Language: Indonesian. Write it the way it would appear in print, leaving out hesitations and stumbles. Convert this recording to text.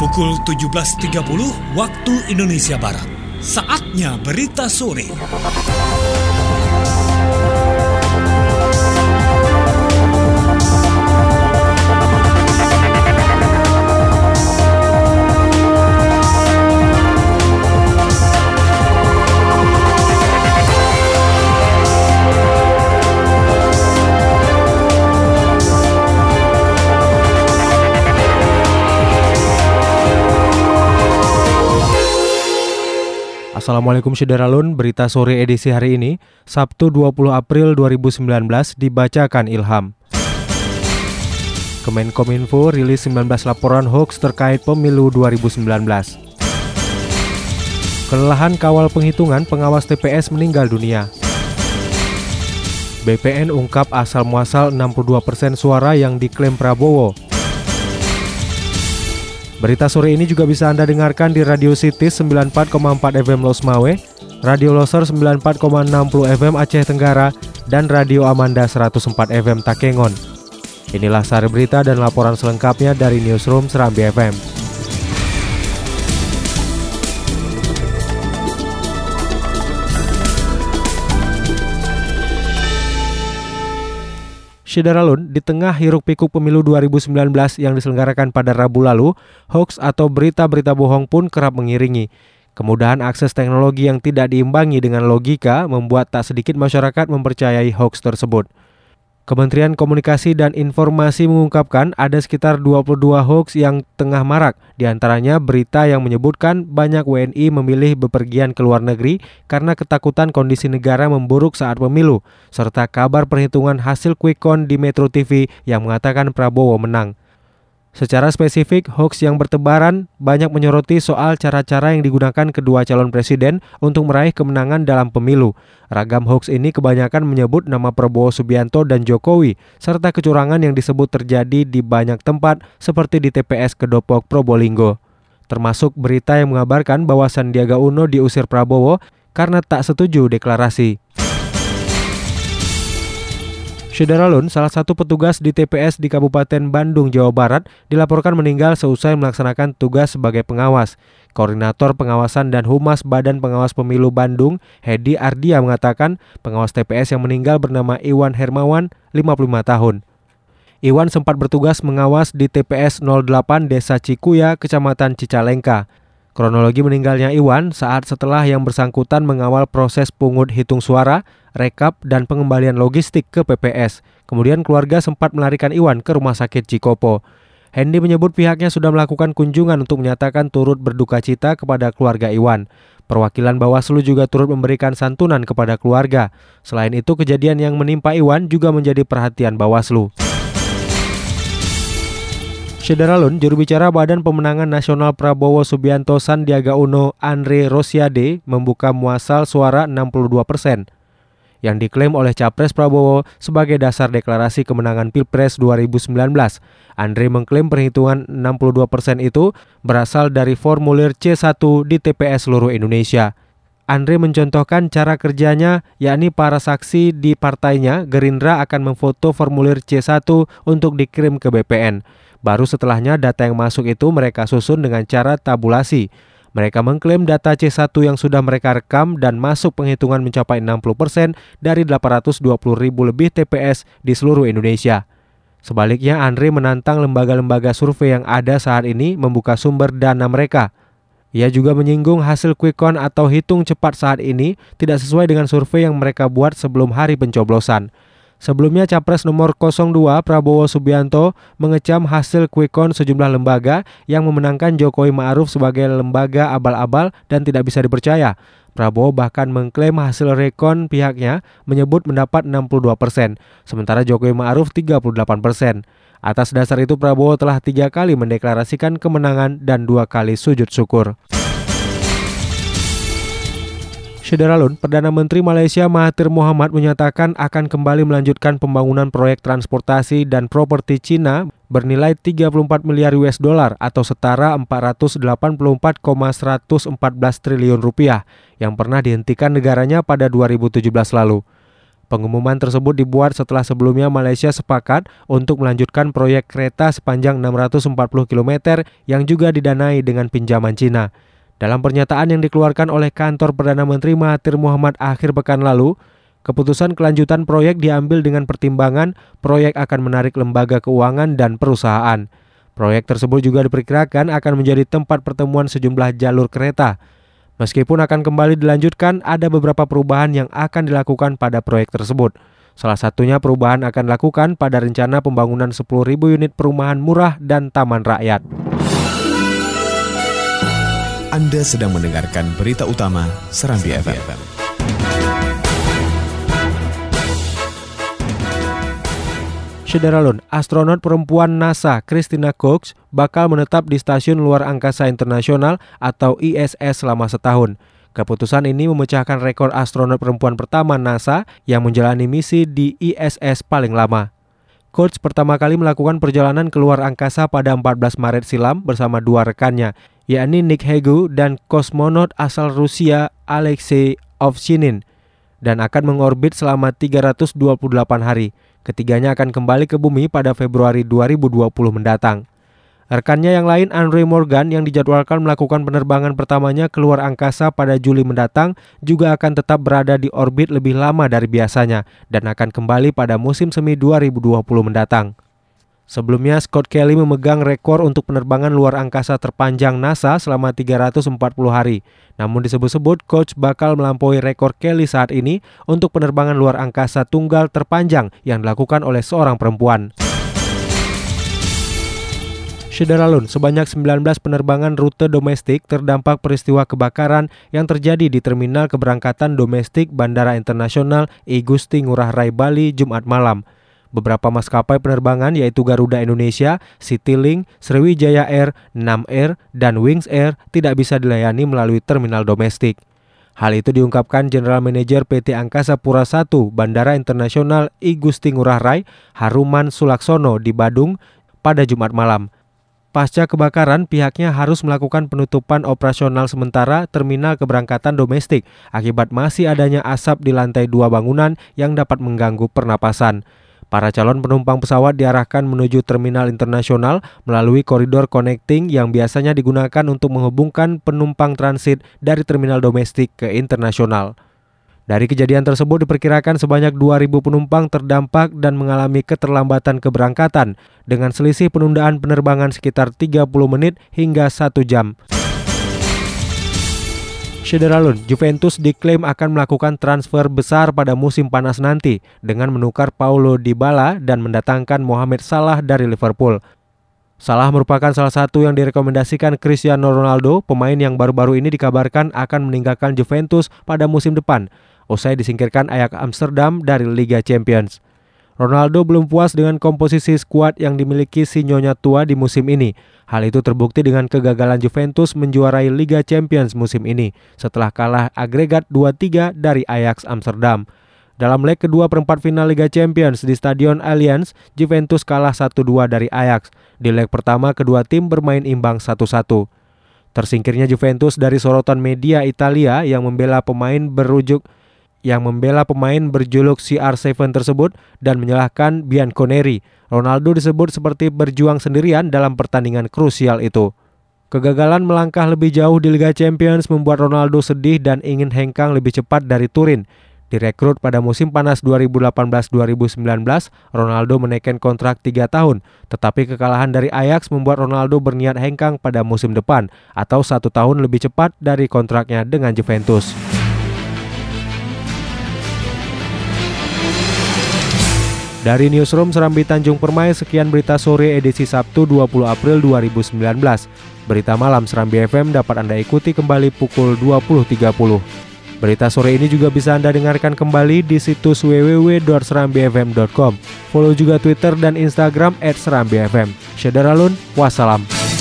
Pukul 17.30 waktu Indonesia Barat. Saatnya berita sore. Assalamualaikum Syederalun, berita sore edisi hari ini, Sabtu 20 April 2019, dibacakan Ilham. Kemenkominfo rilis 19 laporan hoaks terkait pemilu 2019. Kelelahan kawal penghitungan, pengawas TPS meninggal dunia. BPN ungkap asal-muasal 62% suara yang diklaim Prabowo. Berita sore ini juga bisa Anda dengarkan di Radio Cities 94,4 FM Los Mawe, Radio Loser 94,60 FM Aceh Tenggara, dan Radio Amanda 104 FM Takengon. Inilah sari berita dan laporan selengkapnya dari Newsroom Serambi FM. Syederalun, di tengah hiruk-pikuk pemilu 2019 yang diselenggarakan pada Rabu lalu, hoaks atau berita-berita bohong pun kerap mengiringi. Kemudahan akses teknologi yang tidak diimbangi dengan logika membuat tak sedikit masyarakat mempercayai hoaks tersebut. Kementerian Komunikasi dan Informasi mengungkapkan ada sekitar 22 hoaks yang tengah marak, diantaranya berita yang menyebutkan banyak WNI memilih bepergian ke luar negeri karena ketakutan kondisi negara memburuk saat pemilu, serta kabar perhitungan hasil quick count di Metro TV yang mengatakan Prabowo menang. Secara spesifik, hoaks yang bertebaran banyak menyoroti soal cara-cara yang digunakan kedua calon presiden untuk meraih kemenangan dalam pemilu. Ragam hoaks ini kebanyakan menyebut nama Prabowo Subianto dan Jokowi, serta kecurangan yang disebut terjadi di banyak tempat seperti di TPS Kedopok Probolinggo. Termasuk berita yang mengabarkan bahwa Sandiaga Uno diusir Prabowo karena tak setuju deklarasi. Syederalun, salah satu petugas di TPS di Kabupaten Bandung, Jawa Barat, dilaporkan meninggal seusai melaksanakan tugas sebagai pengawas. Koordinator Pengawasan dan Humas Badan Pengawas Pemilu Bandung, Hedi Ardia, mengatakan pengawas TPS yang meninggal bernama Iwan Hermawan, 55 tahun. Iwan sempat bertugas mengawas di TPS 08 Desa Cikuya, Kecamatan Cicalengka. Kronologi meninggalnya Iwan saat setelah yang bersangkutan mengawal proses pungut hitung suara, rekap, dan pengembalian logistik ke PPS. Kemudian keluarga sempat melarikan Iwan ke rumah sakit Cikopo. Hendi menyebut pihaknya sudah melakukan kunjungan untuk menyatakan turut berduka cita kepada keluarga Iwan. Perwakilan Bawaslu juga turut memberikan santunan kepada keluarga. Selain itu, kejadian yang menimpa Iwan juga menjadi perhatian Bawaslu. Syederalun, juru bicara Badan Pemenangan Nasional Prabowo Subianto Sandiaga Uno, Andre Rosiade, membuka muasal suara 62% yang diklaim oleh Capres Prabowo sebagai dasar deklarasi kemenangan Pilpres 2019. Andre mengklaim perhitungan 62% itu berasal dari formulir C1 di TPS seluruh Indonesia. Andre mencontohkan cara kerjanya, yakni para saksi di partainya Gerindra akan memfoto formulir C1 untuk dikirim ke BPN. Baru setelahnya data yang masuk itu mereka susun dengan cara tabulasi. Mereka mengklaim data C1 yang sudah mereka rekam dan masuk penghitungan mencapai 60% dari 820.000 lebih TPS di seluruh Indonesia. Sebaliknya, Andre menantang lembaga-lembaga survei yang ada saat ini membuka sumber dana mereka. Ia juga menyinggung hasil quick count atau hitung cepat saat ini tidak sesuai dengan survei yang mereka buat sebelum hari pencoblosan. Sebelumnya, Capres nomor 02 Prabowo Subianto mengecam hasil quick count sejumlah lembaga yang memenangkan Jokowi Ma'ruf sebagai lembaga abal-abal dan tidak bisa dipercaya. Prabowo bahkan mengklaim hasil rekon pihaknya menyebut mendapat 62%, sementara Jokowi Ma'ruf 38%. Atas dasar itu, Prabowo telah 3 kali mendeklarasikan kemenangan dan 2 kali sujud syukur. Syederalun, Perdana Menteri Malaysia Mahathir Mohamad menyatakan akan kembali melanjutkan pembangunan proyek transportasi dan properti Cina bernilai 34 miliar US dollar atau setara 484,114 triliun rupiah yang pernah dihentikan negaranya pada 2017 lalu. Pengumuman tersebut dibuat setelah sebelumnya Malaysia sepakat untuk melanjutkan proyek kereta sepanjang 640 km yang juga didanai dengan pinjaman Cina. Dalam pernyataan yang dikeluarkan oleh kantor Perdana Menteri Mahathir Mohamad akhir pekan lalu, keputusan kelanjutan proyek diambil dengan pertimbangan proyek akan menarik lembaga keuangan dan perusahaan. Proyek tersebut juga diperkirakan akan menjadi tempat pertemuan sejumlah jalur kereta. Meskipun akan kembali dilanjutkan, ada beberapa perubahan yang akan dilakukan pada proyek tersebut. Salah satunya perubahan akan dilakukan pada rencana pembangunan 10.000 unit perumahan murah dan taman rakyat. Anda sedang mendengarkan berita utama Serambi FM. Saudara, astronot perempuan NASA Christina Koch bakal menetap di Stasiun Luar Angkasa Internasional atau ISS selama setahun. Keputusan ini memecahkan rekor astronot perempuan pertama NASA yang menjalani misi di ISS paling lama. Koch pertama kali melakukan perjalanan ke luar angkasa pada 14 Maret silam bersama dua rekannya, yakni Nick Hague dan kosmonot asal Rusia Alexei Ovchinin, dan akan mengorbit selama 328 hari. Ketiganya akan kembali ke bumi pada Februari 2020 mendatang. Rekannya yang lain, Andre Morgan, yang dijadwalkan melakukan penerbangan pertamanya ke luar angkasa pada Juli mendatang, juga akan tetap berada di orbit lebih lama dari biasanya dan akan kembali pada musim semi 2020 mendatang. Sebelumnya, Scott Kelly memegang rekor untuk penerbangan luar angkasa terpanjang NASA selama 340 hari. Namun disebut-sebut Koch bakal melampaui rekor Kelly saat ini untuk penerbangan luar angkasa tunggal terpanjang yang dilakukan oleh seorang perempuan. Saudara, sebanyak 19 penerbangan rute domestik terdampak peristiwa kebakaran yang terjadi di terminal keberangkatan domestik Bandara Internasional I Gusti Ngurah Rai Bali Jumat malam. Beberapa maskapai penerbangan yaitu Garuda Indonesia, Citylink, Sriwijaya Air, Nam Air, dan Wings Air tidak bisa dilayani melalui terminal domestik. Hal itu diungkapkan General Manager PT Angkasa Pura I Bandara Internasional I Gusti Ngurah Rai, Haruman Sulaksono di Badung pada Jumat malam. Pasca kebakaran, pihaknya harus melakukan penutupan operasional sementara terminal keberangkatan domestik akibat masih adanya asap di lantai 2 bangunan yang dapat mengganggu pernapasan. Para calon penumpang pesawat diarahkan menuju terminal internasional melalui koridor connecting yang biasanya digunakan untuk menghubungkan penumpang transit dari terminal domestik ke internasional. Dari kejadian tersebut diperkirakan sebanyak 2.000 penumpang terdampak dan mengalami keterlambatan keberangkatan dengan selisih penundaan penerbangan sekitar 30 menit hingga 1 jam. Saudara, Juventus diklaim akan melakukan transfer besar pada musim panas nanti dengan menukar Paulo Dybala dan mendatangkan Mohamed Salah dari Liverpool. Salah merupakan salah satu yang direkomendasikan Cristiano Ronaldo. Pemain yang baru-baru ini dikabarkan akan meninggalkan Juventus pada musim depan, usai disingkirkan Ajax Amsterdam dari Liga Champions. Ronaldo belum puas dengan komposisi skuad yang dimiliki si nyonya tua di musim ini. Hal itu terbukti dengan kegagalan Juventus menjuarai Liga Champions musim ini setelah kalah agregat 2-3 dari Ajax Amsterdam. Dalam leg kedua perempat final Liga Champions di Stadion Allianz, Juventus kalah 1-2 dari Ajax. Di leg pertama, kedua tim bermain imbang 1-1. Tersingkirnya Juventus dari sorotan media Italia yang membela pemain berjuluk CR7 tersebut dan menyalahkan Bianconeri. Ronaldo disebut seperti berjuang sendirian dalam pertandingan krusial itu. Kegagalan melangkah lebih jauh di Liga Champions membuat Ronaldo sedih dan ingin hengkang lebih cepat dari Turin. Direkrut pada musim panas 2018-2019, Ronaldo menaikkan kontrak 3 tahun. Tetapi kekalahan dari Ajax membuat Ronaldo berniat hengkang pada musim depan atau 1 tahun lebih cepat dari kontraknya dengan Juventus. Dari Newsroom Serambi Tanjung Permai, sekian berita sore edisi Sabtu 20 April 2019. Berita malam Serambi FM dapat Anda ikuti kembali pukul 20.30. Berita sore ini juga bisa Anda dengarkan kembali di situs www.serambifm.com. Follow juga Twitter dan Instagram @serambifm. Syederalun, wassalam.